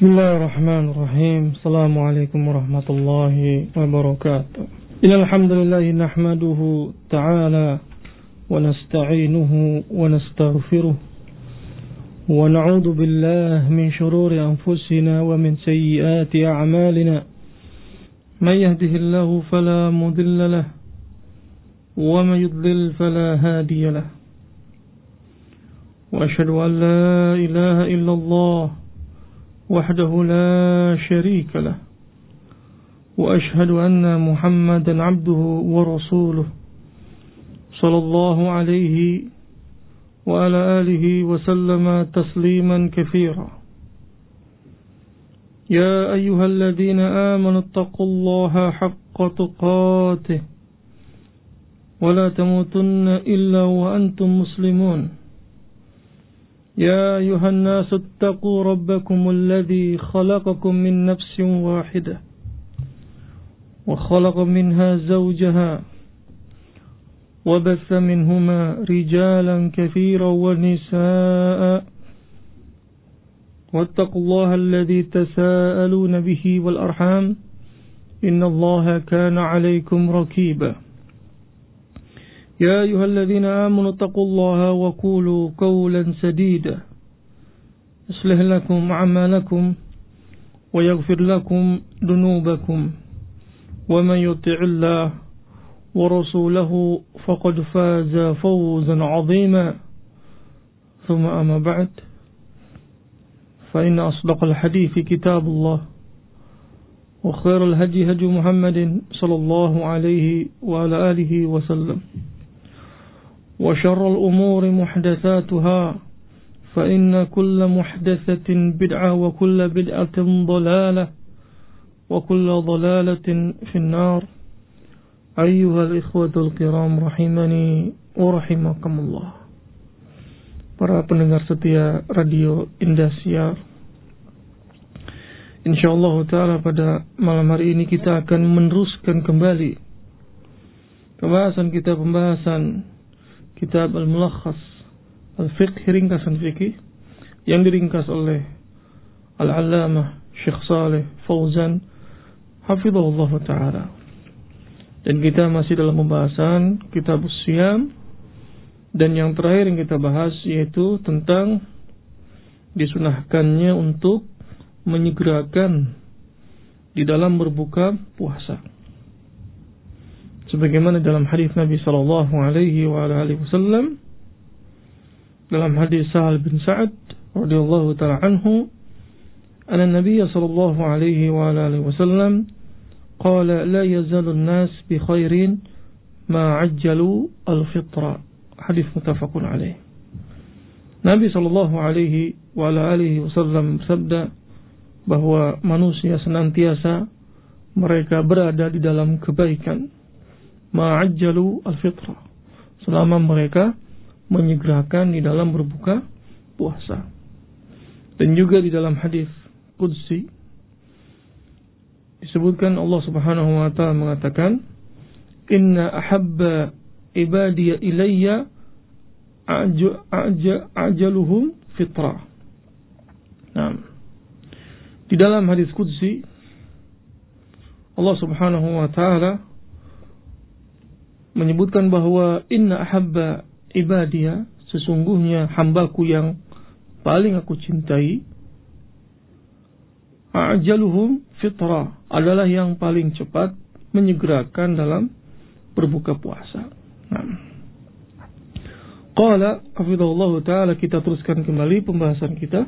Bismillahirrahmanirrahim. Assalamualaikum warahmatullahi wabarakatuh. Innal hamdalillah nahmaduhu ta'ala wa nasta'inuhu wa nastaghfiruh wa na'udzu billahi min shururi anfusina wa min sayyiati a'malina. May yahdihillahu fala mudilla lahu wa may yudlil fala hadiya lahu. Wa asyhadu an la ilaha illallah وحده لا شريك له وأشهد أن محمدا عبده ورسوله صلى الله عليه وعلى آله وسلم تسليما كثيرا. يا أيها الذين آمنوا اتقوا الله حق تقاته ولا تموتن إلا وأنتم مسلمون. يا أيها الناس اتقوا ربكم الذي خلقكم من نفس واحدة وخلق منها زوجها وبث منهما رجالا كثيرا ونساء واتقوا الله الذي تساءلون به والأرحام إن الله كان عليكم رقيبا. يا أيها الذين آمنوا اتقوا الله وقولوا قولا سديدا يصلح لكم أعمالكم ويغفر لكم ذنوبكم ومن يطع الله ورسوله فقد فاز فوزا عظيما. ثم أما بعد فإن أصدق الحديث كتاب الله وخير الهدي هدي محمد صلى الله عليه وعلى آله وسلم وشر الأمور محدثاتها فإن كل محدثة بدعة وكل بدعة ضلالة وكل ضلالة في النار. أيها الإخوة الكرام رحمني ورحمكم الله. Para pendengar setia Radio Indosiar, insyaallah ta'ala pada malam hari ini kita akan meneruskan kembali pembahasan Kitab Al-Mulakhas Al-Fiqh, ringkasan fikih yang diringkas oleh Al-Allamah Syekh Saleh Fauzan hafizahullah ta'ala. Dan kita masih dalam pembahasan Kitab As-Siyam, dan yang terakhir yang kita bahas yaitu tentang disunahkannya untuk menyegerakan di dalam berbuka puasa, sebagaimana dalam hadis Nabi sallallahu alaihi wa alihi wasallam, dalam hadis Sahal bin Sa'ad radhiyallahu ta'ala anhu, anna Nabi sallallahu alaihi wa alihi wasallam qala la yazalu an-nas bi khairin ma ajjalu al-fitra. Hadis muttafaqun alaih. Nabi sallallahu alaihi wa alihi wasallam bersabda bahwa manusia senantiasa mereka berada di dalam kebaikan ma'ajjalu al-fitra, selama mereka menyegerakan di dalam berbuka puasa. Dan juga di dalam hadis qudsi disebutkan Allah Subhanahu wa ta'ala mengatakan, inna ahabba ibadiya ilayya ajaluhum fitra. Nah, di dalam hadis qudsi Allah Subhanahu wa ta'ala menyebutkan bahwa inna ahabba ibadiya, sesungguhnya hambaku yang paling aku cintai, ajaluhum fitra, adalah yang paling cepat menyegerakan dalam berbuka puasa. Qala hafizahullahu ta'ala, kita teruskan kembali pembahasan kita.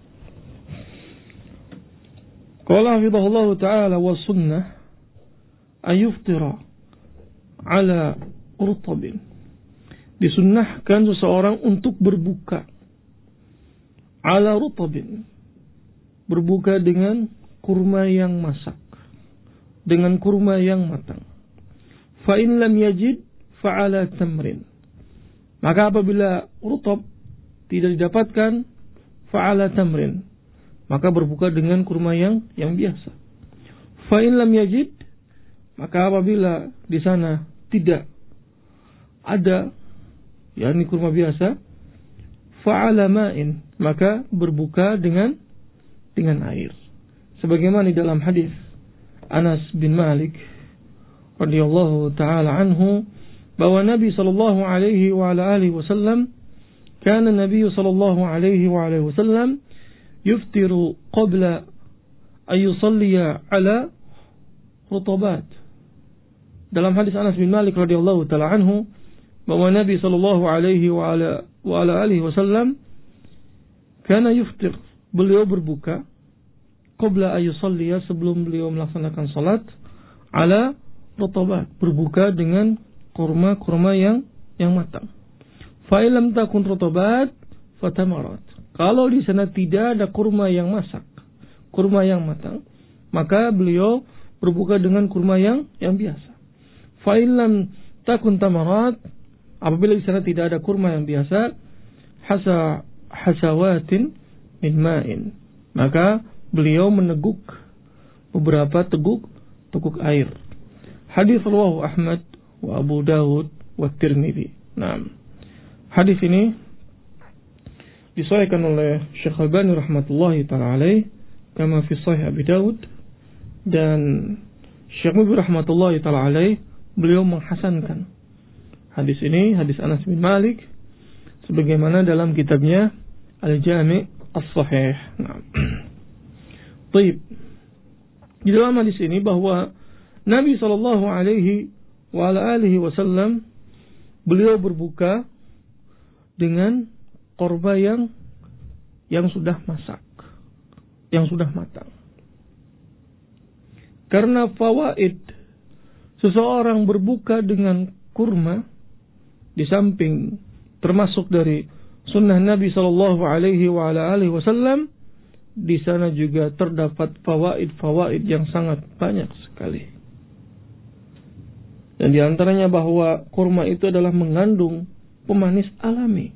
Qala hafizahullahu ta'ala wa sunnah ayuftira ala rutabin, disunnahkan seseorang untuk berbuka ala rutabin, berbuka dengan kurma yang masak, dengan kurma yang matang. Fa in lam yajid fa ala tamrin, maka apabila rutab tidak didapatkan, fa ala tamrin, maka berbuka dengan kurma yang biasa. Fa in lam yajid, maka apabila di sana tidak ada, yakni kurma biasa, fa'ala ma'in, maka berbuka dengan air. sebagaimana di dalam hadis Anas bin Malik radhiyallahu taala anhu bahwa Nabi sallallahu alaihi wa ala alihi wasallam kana Nabi sallallahu alaihi wa alihi wasallam yuftiru qabla an yusalliya ala rutabat. Dalam hadis Anas bin Malik radhiyallahu taala anhu bahwa Nabi sallallahu alaihi wa ala alihi wasallam kana yuftir, beliau berbuka qabla an yusalliya, sebelum beliau melaksanakan salat, ala rutabat, berbuka dengan kurma yang matang. Fa illam takun rutabat fatamarat. Kalau di sana tidak ada kurma yang masak, kurma yang matang, maka beliau berbuka dengan kurma yang biasa. Fa illam takun tamarat, apabila di sana tidak ada kurma yang biasa, hasawatin min ma'in, maka beliau meneguk beberapa teguk air. Hadis rawahu Ahmad wa Abu Dawud wa Tirmidzi. Nah, hadis ini disahihkan oleh Syekh Albani rahmatullahi taala alaih kama fi Sahih Abi Dawud, dan Syekh Mubi rahmatullahi taala alaih beliau menghasankan hadis ini, hadis Anas bin Malik, sebagaimana dalam kitabnya Al-Jami' As-Sahih. Nah, baik. Di dalam hadis ini bahwa Nabi sallallahu alaihi wa ala alihi wasallam beliau berbuka dengan korba yang sudah masak, yang sudah matang. Karena fawaid seseorang berbuka dengan kurma, di samping termasuk dari sunnah Nabi sallallahu alaihi wa ala alihi wasallam, di sana juga terdapat fawaid yang sangat banyak sekali. Dan di antaranya bahwa kurma itu adalah mengandung pemanis alami.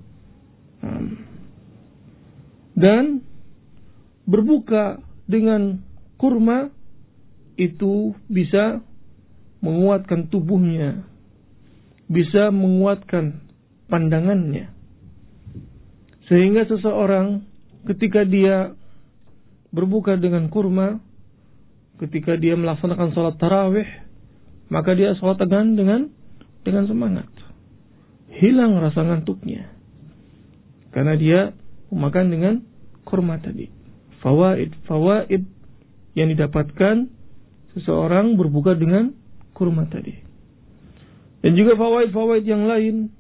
Dan berbuka dengan kurma itu bisa menguatkan tubuhnya, bisa menguatkan pandangannya. Sehingga seseorang ketika dia berbuka dengan kurma, ketika dia melaksanakan salat tarawih, maka dia salat dengan semangat. Hilang rasa ngantuknya, karena dia memakan dengan kurma tadi. Fawaid yang didapatkan seseorang berbuka dengan kurma tadi. Dan juga fawaid yang lain,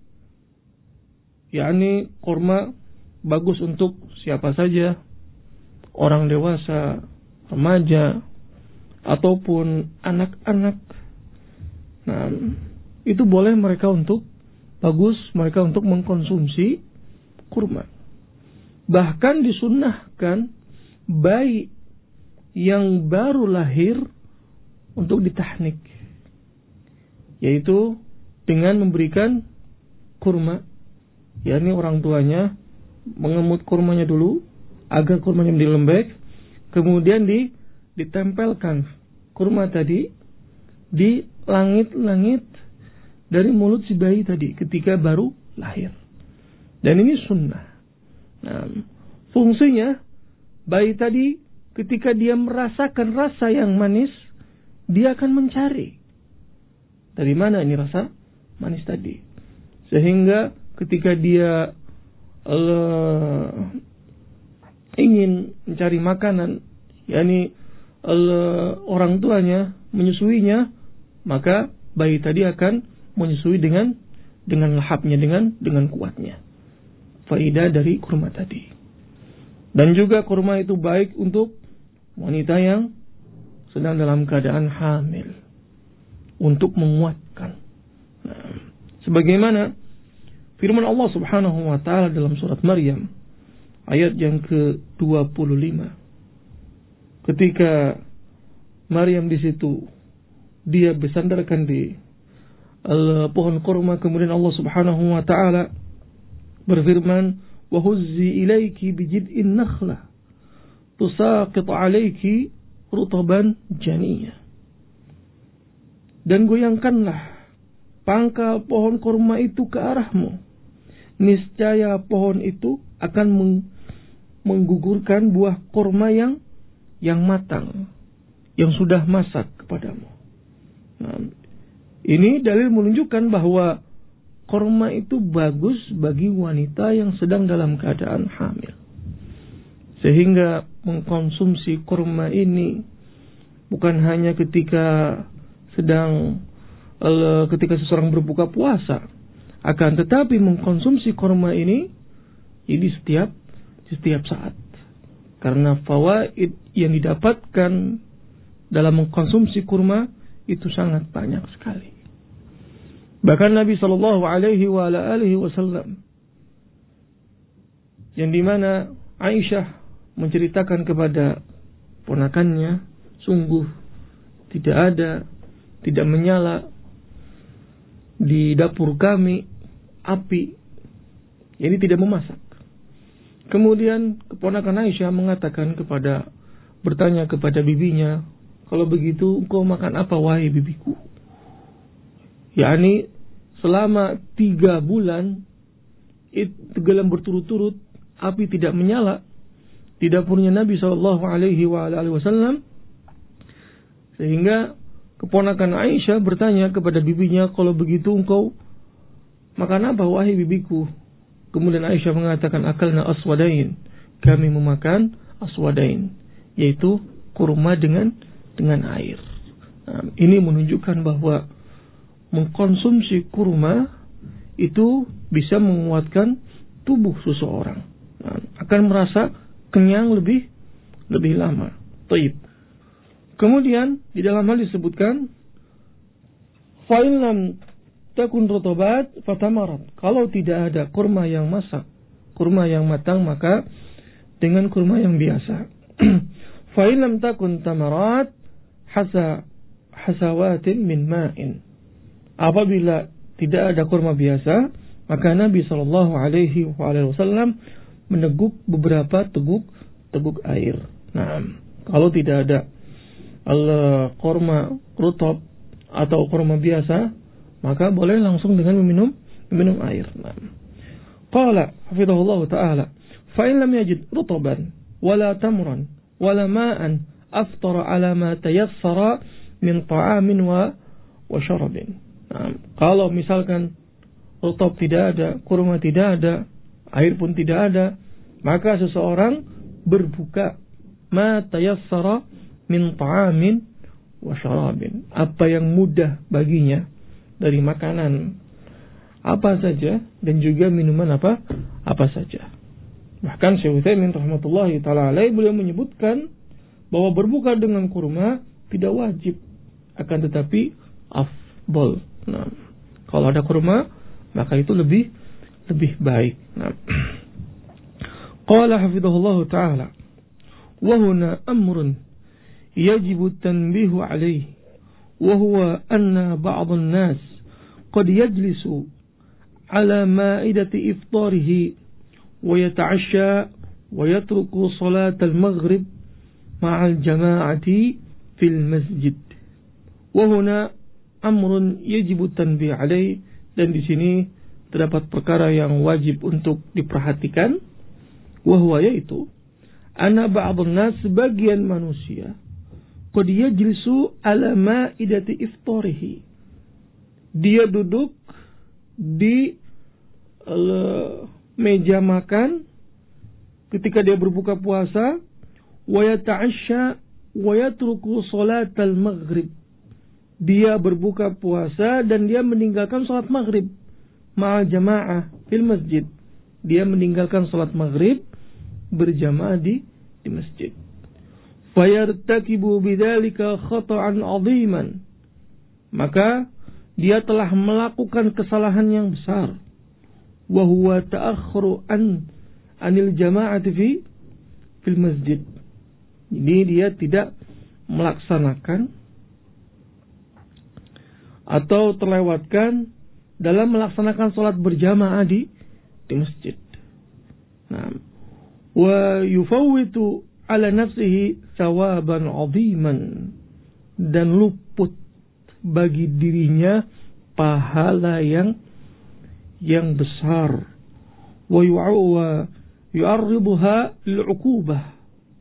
yakni kurma bagus untuk siapa saja, orang dewasa, remaja, ataupun anak-anak. Nah, itu boleh mereka untuk mengkonsumsi kurma. Bahkan disunnahkan bayi yang baru lahir untuk ditahnik, yaitu dengan memberikan kurma, yakni orang tuanya mengemut kurmanya dulu agar kurmanya menjadi lembek, kemudian ditempelkan kurma tadi di langit-langit dari mulut si bayi tadi ketika baru lahir. Dan ini sunnah. Nah, fungsinya bayi tadi ketika dia merasakan rasa yang manis, dia akan mencari dari mana ini rasa manis tadi. Sehingga ketika dia ingin mencari makanan, yakni orang tuanya menyusuinya, maka bayi tadi akan menyusui dengan lahapnya, dengan kuatnya. Faidah dari kurma tadi. Dan juga kurma itu baik untuk wanita yang sedang dalam keadaan hamil, untuk menguatkan. Nah, sebagaimana firman Allah Subhanahu wa taala dalam surat Maryam ayat yang ke-25. Ketika Maryam di situ dia bersandarkan di pohon kurma, kemudian Allah Subhanahu wa taala berfirman, "Wa huzzi ilaiki bijid'in nakhlah tusaqit 'alaiki rutaban janiyah." Dan goyangkanlah pangkal pohon kurma itu ke arahmu. Niscaya pohon itu akan menggugurkan buah kurma yang yang matang, yang sudah masak kepadamu. Nah, ini dalil menunjukkan bahwa kurma itu bagus bagi wanita yang sedang dalam keadaan hamil. Sehingga mengkonsumsi kurma ini bukan hanya ketika seseorang berbuka puasa, akan tetapi mengkonsumsi kurma ini setiap saat. Karena fawaid yang didapatkan dalam mengkonsumsi kurma itu sangat banyak sekali. Bahkan Nabi sallallahu alaihi wasallam, yang dimana Aisyah menceritakan kepada ponakannya, sungguh tidak menyala di dapur kami api, ini tidak memasak. Kemudian keponakan Aisyah bertanya kepada bibinya, kalau begitu engkau makan apa wahai bibiku? yakni selama 3 bulan tenggelam berturut-turut, api tidak menyala di dapurnya Nabi SAW, sehingga keponakan Aisyah bertanya kepada bibinya, kalau begitu engkau makan apa wahai bibiku? Kemudian Aisyah mengatakan, akalna aswadain, kami memakan aswadain, yaitu kurma dengan air. Nah, ini menunjukkan bahwa mengkonsumsi kurma itu bisa menguatkan tubuh seseorang. Nah, akan merasa kenyang lebih lama. Taib. Kemudian di dalam hal disebutkan, fa in lam takun rutabat fatamarat. Kalau tidak ada kurma yang masak, kurma yang matang, maka dengan kurma yang biasa. Fa in lam takun tamarat hasawatin min ma'in. Apabila tidak ada kurma biasa, maka Nabi SAW meneguk beberapa teguk air. Nah, kalau tidak ada kurma rutab atau kurma biasa, maka boleh langsung dengan meminum air. Nah, qala hafizahullah ta'ala, fa in lam yajid rutaban wala tamran wala ma'an aftara ala ma tayassara min ta'amin wa syarabin. Nah, kalau misalkan rutab tidak ada, kurma tidak ada, air pun tidak ada, maka seseorang berbuka ma tayassara min ta'amin wa syarabin, apa yang mudah baginya dari makanan apa saja dan juga minuman apa saja. Bahkan Syekh Utsaimin rahmatullahi taala alaihi beliau menyebutkan bahwa berbuka dengan kurma tidak wajib, akan tetapi afdal. Nah, kalau ada kurma maka itu lebih baik. Nah, qala hafizahullah ta'ala, wa huna amrun yajibu tanbihu alayhi, wa huwa anna ba'd an-nas qad yajlisu ala ma'idati iftarihi wa yata'ashsha wa yatruku salat al-maghrib ma'al jama'ati fil masjid. Wa huna amrun yajibu tanbih alayhi, dan di sini terdapat perkara yang wajib untuk diperhatikan, wa huwa, yaitu anna ba'dun nas, sebagian manusia, qad yajlisu ala ma'idati iftarihi, dia duduk di meja makan ketika dia berbuka puasa, wa yata'ashsha wa yatruku salatal maghrib, dia berbuka puasa dan dia meninggalkan salat maghrib ma'al jamaah fil masjid, dia meninggalkan salat maghrib berjamaah di masjid. Fayartakibu bidzalika khata'an 'aziman, maka dia telah melakukan kesalahan yang besar. Wa huwa ta'akhkharu anil jama'ati fil masjid. Jadi dia tidak melaksanakan atau terlewatkan dalam melaksanakan salat berjamaah di masjid. Nah, wa yufawwitu ala nafsihi thawaban 'aziman, dan luput bagi dirinya pahala yang besar. Wa yu'arribuha lil'uqubah,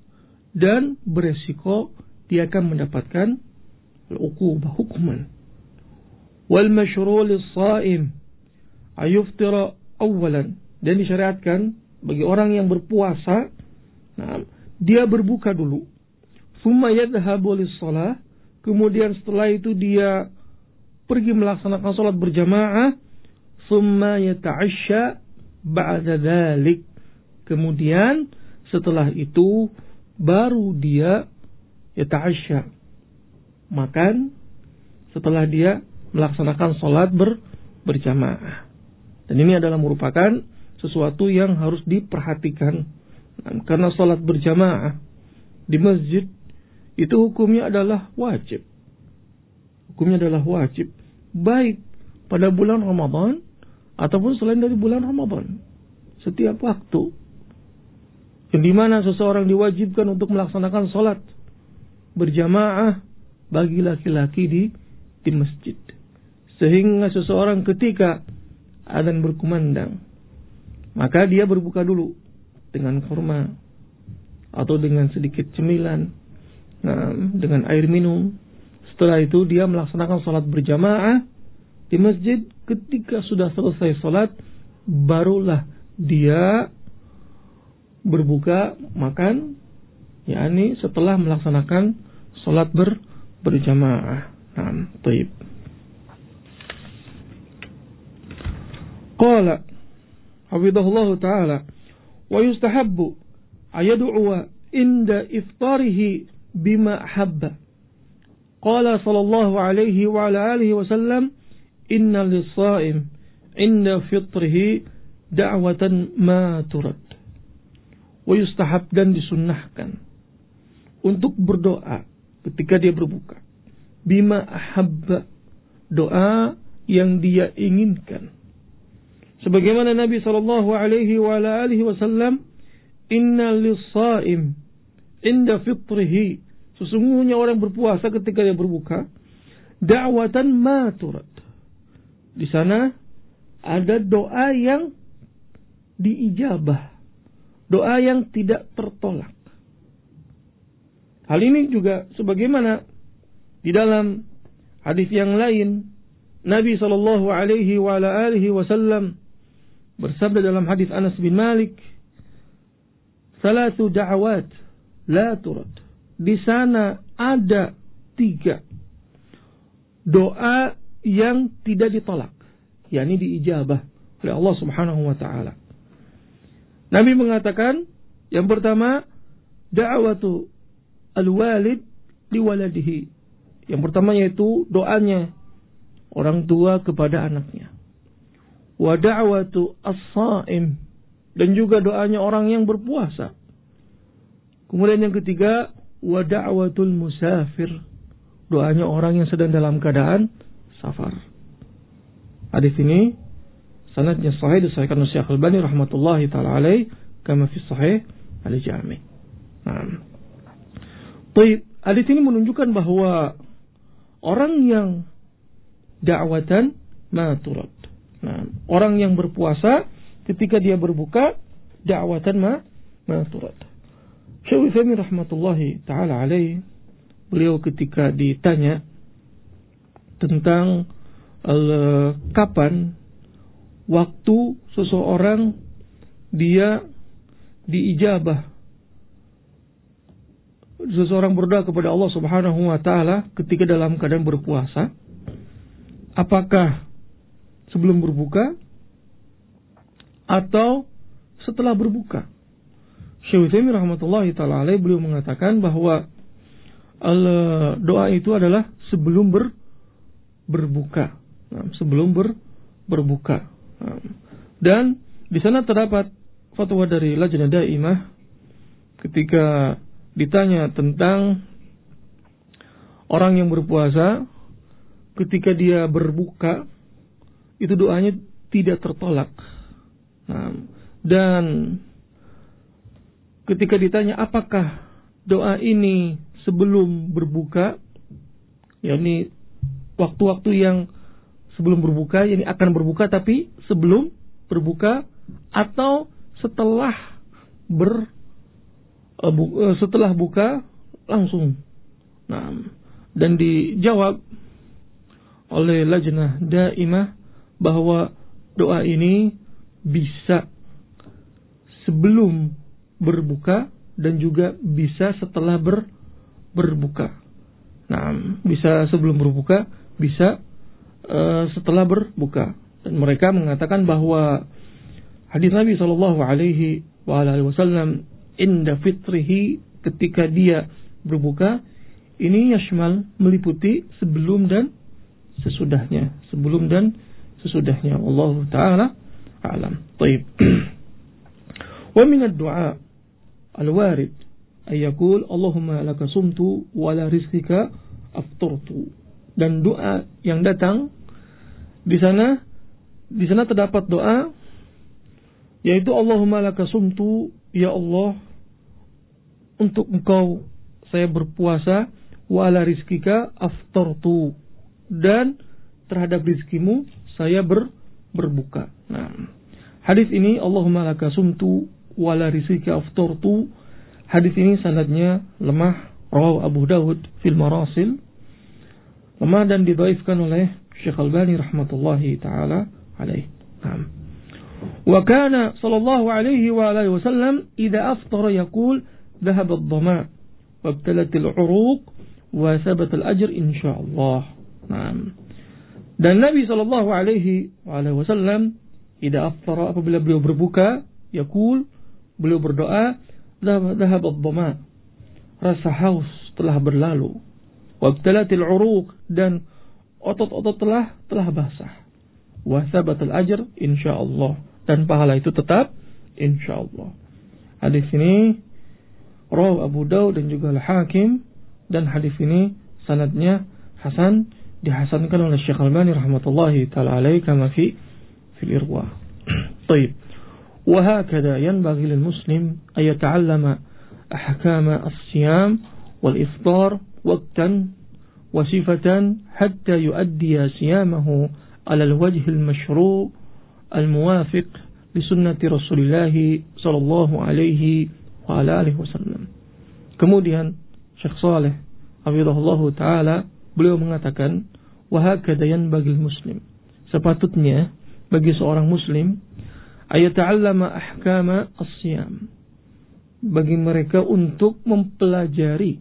dan beresiko dia akan mendapatkan al-uqubah, hukuman. Wal masyru' lis-sha'im ayuftira awwalan, dan disyariatkan bagi orang yang berpuasa, dia berbuka dulu. Tsumma yadhhabu lis-shalah, kemudian setelah itu dia pergi melaksanakan salat berjamaah. Tsumma yata'ashsha ba'da dzalik, kemudian setelah itu baru dia yata'ashsha, makan setelah dia melaksanakan salat berjamaah. Dan ini adalah merupakan sesuatu yang harus diperhatikan, karena salat berjamaah di masjid itu hukumnya adalah wajib. Hukumnya adalah wajib, baik pada bulan Ramadan ataupun selain dari bulan Ramadan, setiap waktu. Yang dimana seseorang diwajibkan untuk melaksanakan salat berjamaah bagi laki-laki di masjid. Sehingga seseorang ketika adzan berkumandang, maka dia berbuka dulu dengan kurma atau dengan sedikit cemilan, dengan air minum. Setelah itu dia melaksanakan salat berjamaah di masjid. Ketika sudah selesai salat, barulah dia berbuka makan, yakni setelah melaksanakan salat berjamaah. Baik. Qala hafidhahullah ta'ala, wa yustahabbu ayad'uwa inda iftarihi bima habba. Qala sallallahu alaihi wa ala alihi wa sallam, inna lis-sha'im inda fitrihi da'watan ma turad. Wa yustahab, dan disunnahkan untuk berdoa ketika dia berbuka. Bima ahabba, doa yang dia inginkan. Sebagaimana Nabi sallallahu alaihi wa ala alihi wasallam, inna lis-sha'im inda fitrihi, sesungguhnya orang berpuasa ketika dia berbuka, da'watan ma turad. Di sana ada doa yang diijabah, doa yang tidak tertolak. Hal ini juga sebagaimana di dalam hadis yang lain, Nabi sallallahu alaihi wa ala alihi wasallam bersabda dalam hadis Anas bin Malik, "Salatu da'awat la turad." Di sana ada 3 doa yang tidak ditolak, yakni diijabah oleh Allah Subhanahu wa taala. Nabi mengatakan, yang pertama, da'watu al-walid liwaladihi. Yang pertama yaitu doanya orang tua kepada anaknya. Wa da'watu as-sha'im, dan juga doanya orang yang berpuasa. Kemudian yang ketiga, wa da'watul musafir, doanya orang yang sedang dalam keadaan safar. Hadis ini sanadnya sahih, disahihkan oleh Syekh Al-Albani rahmatullahi taala alaih, kama fi sahih al-Jami'. Baik, hadis ini menunjukkan bahwa orang yang da'watan ma turad. Orang yang berpuasa ketika dia berbuka, da'watan ma turad. Syekh Utsaimin rahmatullahi taala alaih, beliau ketika ditanya tentang kapan waktu seseorang dia diijabah, seseorang berdoa kepada Allah Subhanahu wa taala ketika dalam keadaan berpuasa, apakah sebelum berbuka atau setelah berbuka? Syekh Utsaimin rahmatullahi taala alaih, beliau mengatakan bahwa doa itu adalah sebelum berbuka. Sebelum berbuka. Dan di sana terdapat fatwa dari Lajnah Daimah ketika ditanya tentang orang yang berpuasa ketika dia berbuka, itu doanya tidak tertolak. Dan ketika ditanya apakah doa ini sebelum berbuka, yakni waktu-waktu yang sebelum berbuka, yakni akan berbuka tapi sebelum berbuka, atau setelah setelah buka langsung. Nah, dan dijawab oleh lajnah daimah bahwa doa ini bisa sebelum berbuka dan juga bisa setelah berbuka. Nah, bisa sebelum berbuka, bisa setelah berbuka. Dan mereka mengatakan bahwa hadis Nabi sallallahu alaihi wasallam inda fitrihi, ketika dia berbuka, ini yashmal, meliputi sebelum dan sesudahnya, Allah taala a'lam. Baik. Wa min ad-du'a al-warid ay yaqul Allahumma laka sumtu wa la rizqika aftartu. Dan doa yang datang di sana terdapat doa yaitu Allahumma laka sumtu, ya Allah, untuk Engkau saya berpuasa, wa ala rizkika aftartu, dan terhadap rizkimu saya berbuka. Nah, hadis ini Allahumma laka sumtu wa ala rizkika aftartu, hadis ini sanadnya lemah, rawahu Abu Dawud fil Marasil, lemah dan didhaifkan oleh Syekh Albani rahmatullahi taala alaihi. Wa kana sallallahu alaihi wa alihi wasallam idza aftara yaqul dhahaba ad-dhama wa ibtalat al-uruq wa thabata al-ajr insyaallah. Dan Nabi sallallahu alaihi wa alihi wasallam idza aftara, apabila beliau berbuka, yaqul, beliau berdoa, dhahaba ad-dhama, rasa haus telah berlalu, wa ibtalat al-uruq, dan otot-otot telah basah, wa thabata al-ajr insyaallah, dan pahala itu tetap insyaallah. Hadis ini rawahu Abu Dawud dan juga Al-Hakim, dan hadis ini sanadnya hasan, dihasankan oleh Syekh Albani rahmatullahi taala alaihi kama fil Irwa. Baik. Wa hakadha yanbaghi lil muslim ay yata'allama ahkam as-siyam wal iftar waqtan wa sifatan hatta yuaddiya siyamahu ala al-wajh al-mashru' al-muwafiq li sunnati Rasulillah sallallahu alaihi wa ala alihi wasallam. Kemudian Syekh Saleh hafizahullahu taala, beliau mengatakan, wa hakadha yanbaghi muslim, sepatutnya bagi seorang muslim, ayata'allama ahkama as-siyam, bagi mereka untuk mempelajari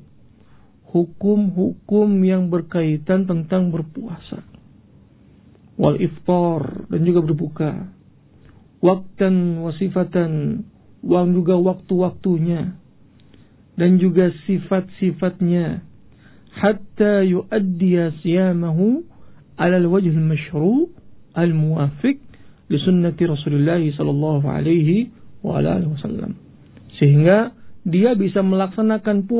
hukum-hukum yang berkaitan tentang berpuasa, wal iftar, dan juga berbuka, waktan wasifatan, juga waktu-waktunya, dan juga sifat-sifatnya, hatta yuaddiya siyamahu ala al-wajh al-mashru' al-muwafiq li sunnati Rasulullah sallallahu alaihi wa alihi wasallam, sehingga dia bisa melaksanakan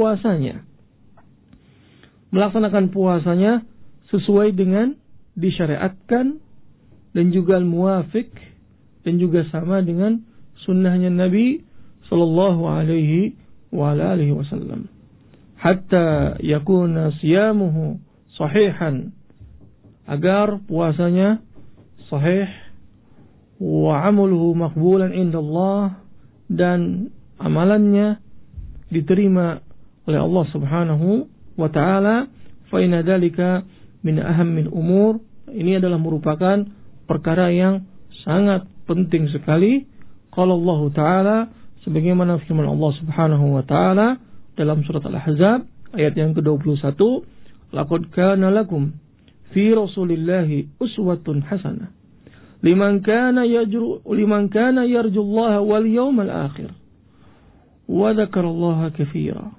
puasanya sesuai dengan disyariatkan, dan juga al-muwafiq, dan juga sama dengan sunnahnya Nabi sallallahu alaihi wa alihi wasallam, hatta yakuna siyamuhu sahihan, agar puasanya sahih, wa amaluhu maqbulan indallah, dan amalannya diterima oleh Allah Subhanahu wa taala. Fa inna dzalika min ahammil umur, ini adalah merupakan perkara yang sangat penting sekali. Qala Allah taala, sebagaimana firman Allah Subhanahu wa taala dalam surat Al-Ahzab ayat yang ke-21, laqad kana lakum fi Rasulillahi uswatun hasanah liman kana yarjullaha wal yawmal akhir wa dzakarallaha katsira.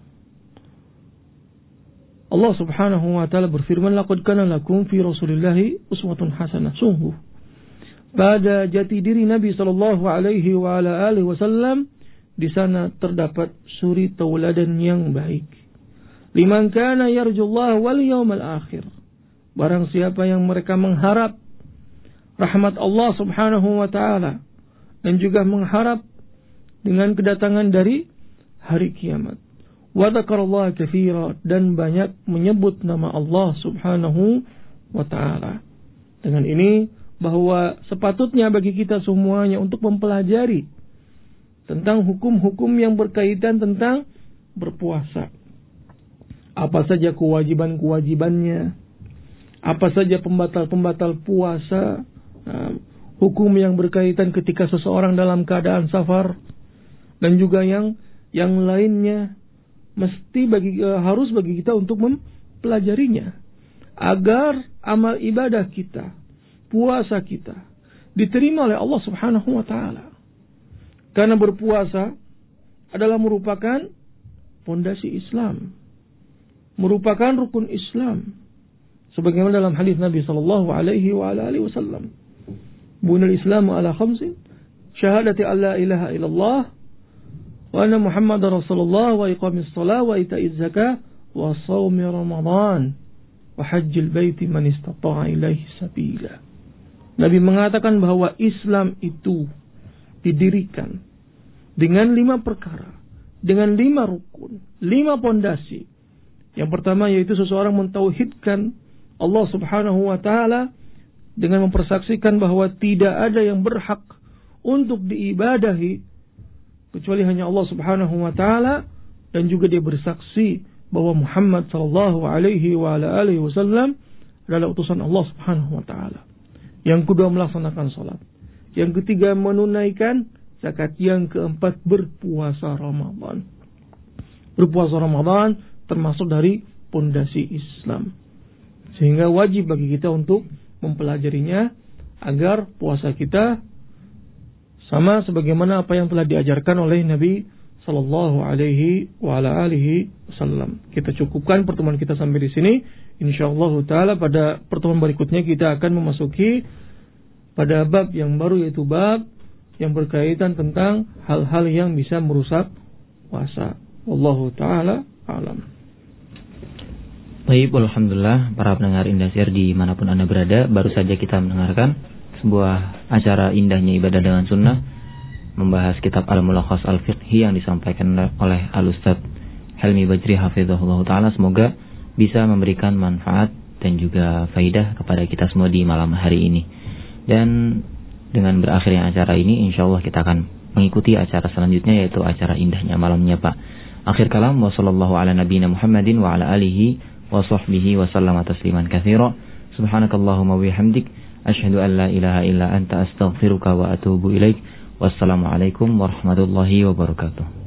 Allah Subhanahu wa taala berfirman, laqad kana lakum fi Rasulillahi uswatun hasanah, sungguh pada jati diri Nabi sallallahu alaihi wa ala alihi wasallam di sana terdapat suri tauladan yang baik. Liman kana yarjullaha wal yawmal akhir, barang siapa yang mereka mengharap rahmat Allah Subhanahu wa taala, dan juga mengharap dengan kedatangan dari hari kiamat. Wa dzakarallaha katsira, dan banyak menyebut nama Allah Subhanahu wa taala. Dengan ini bahwa sepatutnya bagi kita semuanya untuk mempelajari tentang hukum-hukum yang berkaitan tentang berpuasa. Apa saja kewajiban-kewajibannya, apa saja pembatal-pembatal puasa, hukum yang berkaitan ketika seseorang dalam keadaan safar, dan juga yang lainnya, mesti harus bagi kita untuk mempelajarinya agar amal ibadah kita, puasa kita diterima oleh Allah Subhanahu wa taala. Karena berpuasa adalah merupakan fondasi Islam, merupakan rukun Islam. Sebagaimana dalam hadis Nabi sallallahu alaihi wasallam, "Buniyal Islamu ala khamsin, syahadati an la ilaha illallah wa anna Muhammadar Rasulullah wa iqamis shalah wa ita'iz zakah wa shaumi Ramadan wa hajjil baiti man istata'a ilaihi sabila." Nabi mengatakan bahwa Islam itu didirikan dengan 5 perkara, dengan 5 rukun, 5 pondasi. Yang pertama yaitu seseorang mentauhidkan Allah Subhanahu wa taala dengan mempersaksikan bahwa tidak ada yang berhak untuk diibadahi kecuali hanya Allah Subhanahu wa taala, dan juga dia bersaksi bahwa Muhammad sallallahu alaihi wasallam adalah utusan Allah Subhanahu wa taala. Yang kedua melaksanakan salat. Yang ketiga menunaikan zakat. Yang keempat berpuasa Ramadan. Berpuasa Ramadan termasuk dari pondasi Islam. Sehingga wajib bagi kita untuk mempelajarinya agar puasa kita sama sebagaimana apa yang telah diajarkan oleh Nabi sallallahu alaihi wasallam. Kita cukupkan pertemuan kita sampai di sini. Insyaallah taala pada pertemuan berikutnya kita akan memasuki pada bab yang baru, yaitu bab yang berkaitan tentang hal-hal yang bisa merusak puasa. Wallahu taala alam. Baik, alhamdulillah para pendengar Indosiar dimanapun Anda berada, baru saja kita mendengarkan sebuah acara indahnya ibadah dengan sunnah, membahas kitab Al-Mulakhas Al-Fiqhi yang disampaikan oleh Al-Ustaz Helmi Bajri hafizahullah ta'ala. Semoga bisa memberikan manfaat dan juga faidah kepada kita semua di malam hari ini. Dan dengan berakhirnya acara ini, insyaallah kita akan mengikuti acara selanjutnya, yaitu acara indahnya malamnya Pak. Akhir kalam, wa sallallahu ala nabiyina Muhammadin wa ala alihi wa sahbihi wa sallama tasliman katsira. Subhanakallahumma wa bihamdik, asyhadu an la ilaha illa anta astaghfiruka wa atubu ilaik. Wassalamualaikum warahmatullahi wabarakatuh.